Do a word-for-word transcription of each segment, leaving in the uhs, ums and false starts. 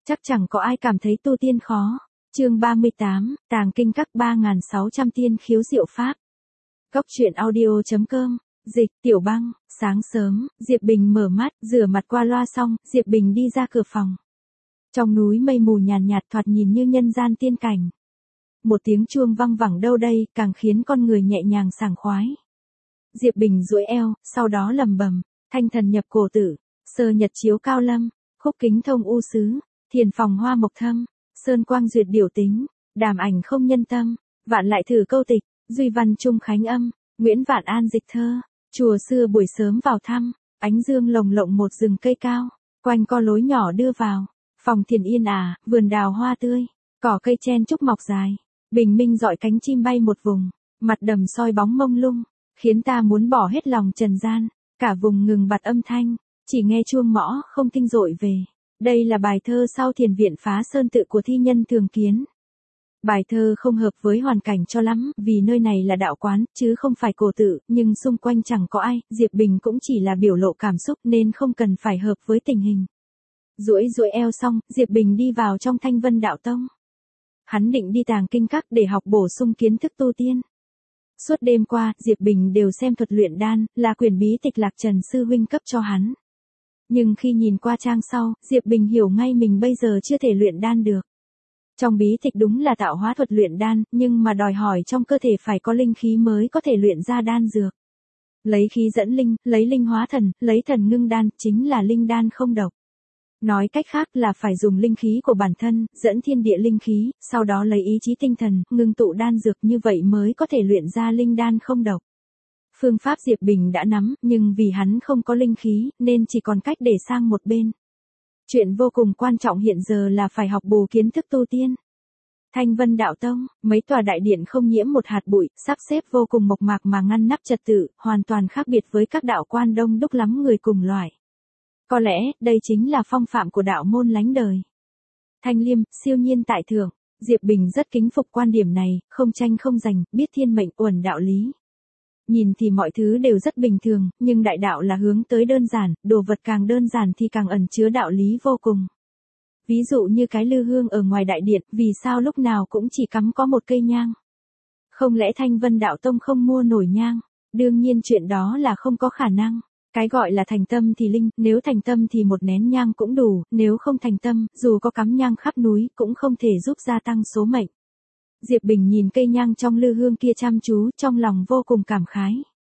Chắc chẳng có ai cảm thấy tu tiên khó. Chương ba mươi tám, Tàng kinh các ba nghìn sáu trăm tiên khiếu diệu pháp. Cốc truyện audio chấm com, dịch, Tiểu Băng. Sáng sớm, Diệp Bình mở mắt, rửa mặt qua loa xong, Diệp Bình đi ra cửa phòng. Trong núi mây mù nhàn nhạt, nhạt thoạt nhìn như nhân gian tiên cảnh. Một tiếng chuông vang vẳng đâu đây, càng khiến con người nhẹ nhàng sảng khoái. Diệp Bình duỗi eo, sau đó lầm bầm, thanh thần nhập cổ tử, sơ nhật chiếu cao lâm, khúc kính thông u sứ, thiền phòng hoa mộc thâm, sơn quang duyệt điều tính, đàm ảnh không nhân tâm, vạn lại thử câu tịch, duy văn trung khánh âm, Nguyễn Vạn An dịch thơ, chùa xưa buổi sớm vào thăm, ánh dương lồng lộng một rừng cây cao, quanh co lối nhỏ đưa vào, phòng thiền yên ả, vườn đào hoa tươi, cỏ cây chen trúc mọc dài, bình minh dọi cánh chim bay một vùng, mặt đầm soi bóng mông lung, khiến ta muốn bỏ hết lòng trần gian, cả vùng ngừng bặt âm thanh, chỉ nghe chuông mõ không kinh dội về. Đây là bài thơ sau thiền viện Phá Sơn Tự của thi nhân Thường Kiến. Bài thơ không hợp với hoàn cảnh cho lắm, vì nơi này là đạo quán, chứ không phải cổ tự, nhưng xung quanh chẳng có ai, Diệp Bình cũng chỉ là biểu lộ cảm xúc nên không cần phải hợp với tình hình. Duỗi duỗi eo xong, Diệp Bình đi vào trong Thanh Vân Đạo Tông. Hắn định đi tàng kinh các để học bổ sung kiến thức tu tiên. Suốt đêm qua, Diệp Bình đều xem thuật luyện đan, là quyển bí tịch Lạc Trần sư huynh cấp cho hắn. Nhưng khi nhìn qua trang sau, Diệp Bình hiểu ngay mình bây giờ chưa thể luyện đan được. Trong bí tịch đúng là tạo hóa thuật luyện đan, nhưng mà đòi hỏi trong cơ thể phải có linh khí mới có thể luyện ra đan dược. Lấy khí dẫn linh, lấy linh hóa thần, lấy thần ngưng đan, chính là linh đan không độc. Nói cách khác là phải dùng linh khí của bản thân, dẫn thiên địa linh khí, sau đó lấy ý chí tinh thần, ngưng tụ đan dược, như vậy mới có thể luyện ra linh đan không độc. Phương pháp Diệp Bình đã nắm, nhưng vì hắn không có linh khí, nên chỉ còn cách để sang một bên. Chuyện vô cùng quan trọng hiện giờ là phải học bù kiến thức tu tiên. Thanh Vân Đạo Tông, mấy tòa đại điện không nhiễm một hạt bụi, sắp xếp vô cùng mộc mạc mà ngăn nắp trật tự, hoàn toàn khác biệt với các đạo quan đông đúc lắm người cùng loại. Có lẽ, đây chính là phong phạm của đạo môn lánh đời. Thanh liêm, siêu nhiên tại thượng, Diệp Bình rất kính phục quan điểm này, không tranh không giành, biết thiên mệnh uẩn đạo lý. Nhìn thì mọi thứ đều rất bình thường, nhưng đại đạo là hướng tới đơn giản, đồ vật càng đơn giản thì càng ẩn chứa đạo lý vô cùng. Ví dụ như cái lư hương ở ngoài đại điện, vì sao lúc nào cũng chỉ cắm có một cây nhang? Không lẽ Thanh Vân Đạo Tông không mua nổi nhang? Đương nhiên chuyện đó là không có khả năng. Cái gọi là thành tâm thì linh, nếu thành tâm thì một nén nhang cũng đủ, nếu không thành tâm, dù có cắm nhang khắp núi, cũng không thể giúp gia tăng số mệnh. Diệp Bình nhìn cây nhang trong lư hương kia chăm chú, trong lòng vô cùng cảm khái.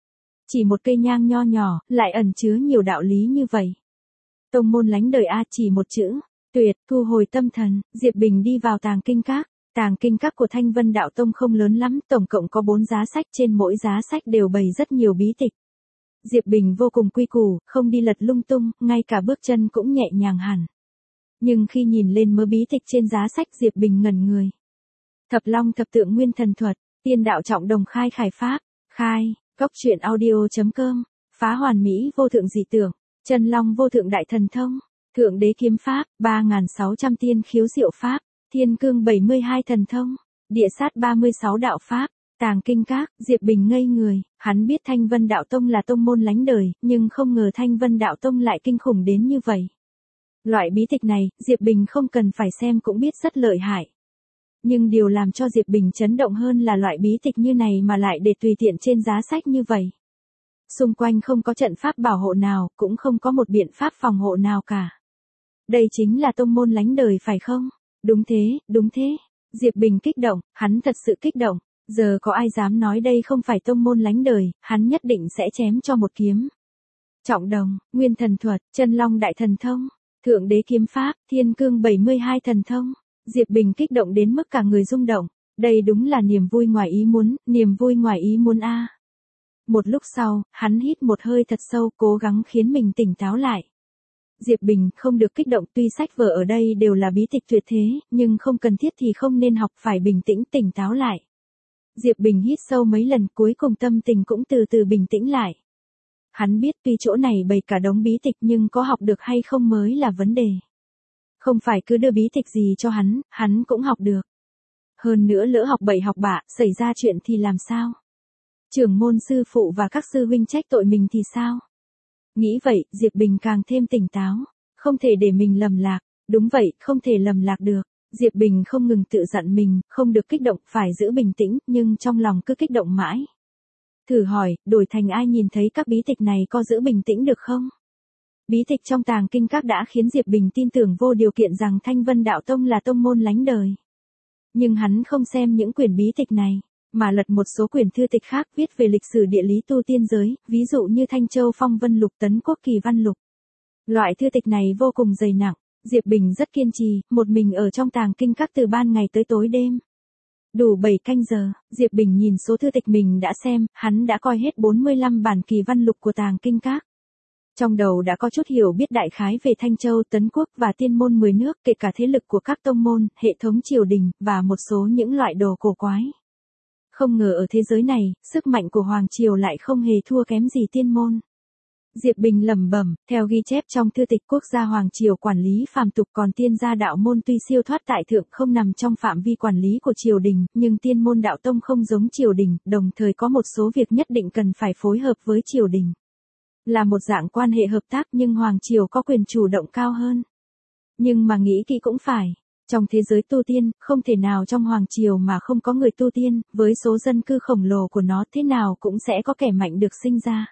Chỉ một cây nhang nho nhỏ, lại ẩn chứa nhiều đạo lý như vậy. Tông môn lánh đời A, chỉ một chữ, tuyệt. Thu hồi tâm thần, Diệp Bình đi vào tàng kinh các. Tàng kinh các của Thanh Vân Đạo Tông không lớn lắm, tổng cộng có bốn giá sách, trên mỗi giá sách đều bày rất nhiều bí tịch. Diệp Bình vô cùng quy củ, không đi lật lung tung, ngay cả bước chân cũng nhẹ nhàng hẳn. Nhưng khi nhìn lên mớ bí tịch trên giá sách, Diệp Bình ngẩn người. Thập Long Thập Tượng Nguyên Thần Thuật, Tiên Đạo Trọng Đồng Khai Khải Pháp, khai, cốc truyện audio chấm com, Phá Hoàn Mỹ Vô Thượng Dị Tưởng, Chân Long Vô Thượng Đại Thần Thông, Thượng Đế Kiếm Pháp, ba nghìn sáu trăm tiên khiếu diệu pháp, Thiên Cương bảy mươi hai Thần Thông, Địa Sát ba mươi sáu Đạo Pháp. Tàng kinh các, Diệp Bình ngây người, hắn biết Thanh Vân Đạo Tông là tông môn lánh đời, nhưng không ngờ Thanh Vân Đạo Tông lại kinh khủng đến như vậy. Loại bí tịch này, Diệp Bình không cần phải xem cũng biết rất lợi hại. Nhưng điều làm cho Diệp Bình chấn động hơn là loại bí tịch như này mà lại để tùy tiện trên giá sách như vậy. Xung quanh không có trận pháp bảo hộ nào, cũng không có một biện pháp phòng hộ nào cả. Đây chính là tông môn lánh đời phải không? Đúng thế, đúng thế. Diệp Bình kích động, hắn thật sự kích động. Giờ có ai dám nói đây không phải tông môn lánh đời, hắn nhất định sẽ chém cho một kiếm. Trọng Đồng, Nguyên Thần Thuật, Chân Long Đại Thần Thông, Thượng Đế Kiếm Pháp, Thiên Cương bảy mươi hai Thần Thông. Diệp Bình kích động đến mức cả người rung động. Đây đúng là niềm vui ngoài ý muốn, niềm vui ngoài ý muốn a. Một lúc sau, hắn hít một hơi thật sâu, cố gắng khiến mình tỉnh táo lại. Diệp Bình không được kích động, tuy sách vở ở đây đều là bí tịch tuyệt thế, nhưng không cần thiết thì không nên học, phải bình tĩnh tỉnh táo lại. Diệp Bình hít sâu mấy lần, cuối cùng tâm tình cũng từ từ bình tĩnh lại. Hắn biết tuy chỗ này bày cả đống bí tịch nhưng có học được hay không mới là vấn đề. Không phải cứ đưa bí tịch gì cho hắn, hắn cũng học được. Hơn nữa lỡ học bậy học bạ, xảy ra chuyện thì làm sao? Trưởng môn sư phụ và các sư huynh trách tội mình thì sao? Nghĩ vậy, Diệp Bình càng thêm tỉnh táo. Không thể để mình lầm lạc. Đúng vậy, không thể lầm lạc được. Diệp Bình không ngừng tự dặn mình, không được kích động, phải giữ bình tĩnh, nhưng trong lòng cứ kích động mãi. Thử hỏi, đổi thành ai nhìn thấy các bí tịch này có giữ bình tĩnh được không? Bí tịch trong Tàng Kinh Các đã khiến Diệp Bình tin tưởng vô điều kiện rằng Thanh Vân Đạo Tông là tông môn lánh đời. Nhưng hắn không xem những quyển bí tịch này, mà lật một số quyển thư tịch khác viết về lịch sử địa lý tu tiên giới, ví dụ như Thanh Châu Phong Vân Lục, Tấn Quốc Kỳ Văn Lục. Loại thư tịch này vô cùng dày nặng, Diệp Bình rất kiên trì, một mình ở trong Tàng Kinh Các từ ban ngày tới tối đêm. Đủ bảy canh giờ, Diệp Bình nhìn số thư tịch mình đã xem, hắn đã coi hết bốn mươi lăm bản Kỳ Văn Lục của Tàng Kinh Các. Trong đầu đã có chút hiểu biết đại khái về Thanh Châu, Tấn Quốc và tiên môn mười nước, kể cả thế lực của các tông môn, hệ thống triều đình, và một số những loại đồ cổ quái. Không ngờ ở thế giới này, sức mạnh của Hoàng Triều lại không hề thua kém gì tiên môn. Diệp Bình lẩm bẩm, theo ghi chép trong thư tịch quốc gia Hoàng Triều quản lý phàm tục, còn tiên gia đạo môn tuy siêu thoát tại thượng không nằm trong phạm vi quản lý của triều đình, nhưng tiên môn đạo tông không giống triều đình, đồng thời có một số việc nhất định cần phải phối hợp với triều đình. Là một dạng quan hệ hợp tác, nhưng Hoàng Triều có quyền chủ động cao hơn. Nhưng mà nghĩ kỹ cũng phải, trong thế giới tu tiên, không thể nào trong Hoàng Triều mà không có người tu tiên, với số dân cư khổng lồ của nó thế nào cũng sẽ có kẻ mạnh được sinh ra.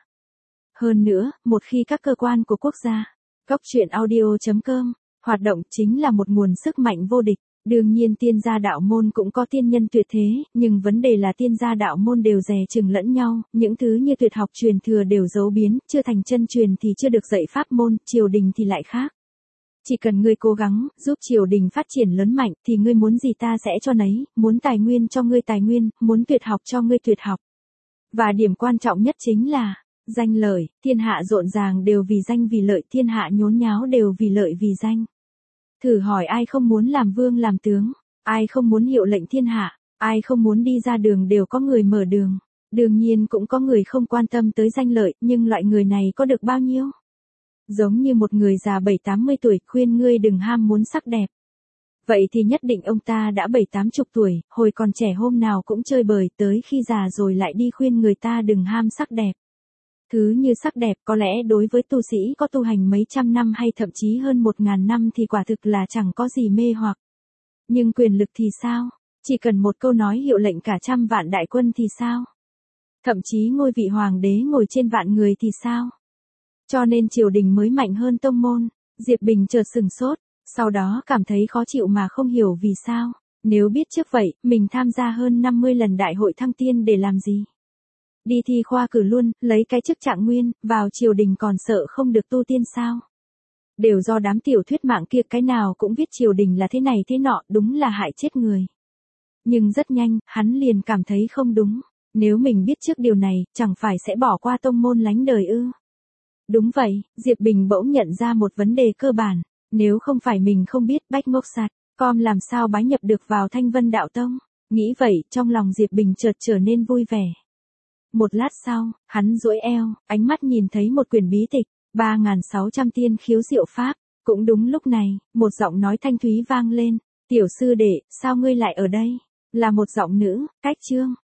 Hơn nữa, một khi các cơ quan của quốc gia, Cóc Truyện Audio chấm com, hoạt động chính là một nguồn sức mạnh vô địch. Đương nhiên tiên gia đạo môn cũng có tiên nhân tuyệt thế, nhưng vấn đề là tiên gia đạo môn đều dè chừng lẫn nhau, những thứ như tuyệt học truyền thừa đều giấu biến, chưa thành chân truyền thì chưa được dạy pháp môn, triều đình thì lại khác. Chỉ cần ngươi cố gắng, giúp triều đình phát triển lớn mạnh, thì ngươi muốn gì ta sẽ cho nấy, muốn tài nguyên cho ngươi tài nguyên, muốn tuyệt học cho ngươi tuyệt học. Và điểm quan trọng nhất chính là danh lợi, thiên hạ rộn ràng đều vì danh vì lợi, thiên hạ nhốn nháo đều vì lợi vì danh. Thử hỏi ai không muốn làm vương làm tướng, ai không muốn hiệu lệnh thiên hạ, ai không muốn đi ra đường đều có người mở đường. Đương nhiên cũng có người không quan tâm tới danh lợi, nhưng loại người này có được bao nhiêu? Giống như một người già bảy tám mươi tuổi khuyên ngươi đừng ham muốn sắc đẹp. Vậy thì nhất định ông ta đã bảy tám chục tuổi, hồi còn trẻ hôm nào cũng chơi bời, tới khi già rồi lại đi khuyên người ta đừng ham sắc đẹp. Thứ như sắc đẹp có lẽ đối với tu sĩ có tu hành mấy trăm năm hay thậm chí hơn một ngàn năm thì quả thực là chẳng có gì mê hoặc. Nhưng quyền lực thì sao? Chỉ cần một câu nói hiệu lệnh cả trăm vạn đại quân thì sao? Thậm chí ngôi vị hoàng đế ngồi trên vạn người thì sao? Cho nên triều đình mới mạnh hơn tông môn. Diệp Bình chợt sừng sốt, sau đó cảm thấy khó chịu mà không hiểu vì sao. Nếu biết trước vậy, mình tham gia hơn năm mươi lần đại hội thăng tiên để làm gì? Đi thi khoa cử luôn, lấy cái chức trạng nguyên, vào triều đình còn sợ không được tu tiên sao? Đều do đám tiểu thuyết mạng kia cái nào cũng viết triều đình là thế này thế nọ, đúng là hại chết người. Nhưng rất nhanh, hắn liền cảm thấy không đúng. Nếu mình biết trước điều này, chẳng phải sẽ bỏ qua tông môn lánh đời ư? Đúng vậy, Diệp Bình bỗng nhận ra một vấn đề cơ bản. Nếu không phải mình không biết Bách Ngốc Sạt, com làm sao bái nhập được vào Thanh Vân Đạo Tông. Nghĩ vậy, trong lòng Diệp Bình chợt trở nên vui vẻ. Một lát sau, hắn duỗi eo, ánh mắt nhìn thấy một quyển bí tịch, ba nghìn sáu trăm tiên khiếu diệu pháp. Cũng đúng lúc này, một giọng nói thanh thúy vang lên, tiểu sư đệ, sao ngươi lại ở đây? Là một giọng nữ, cách chương.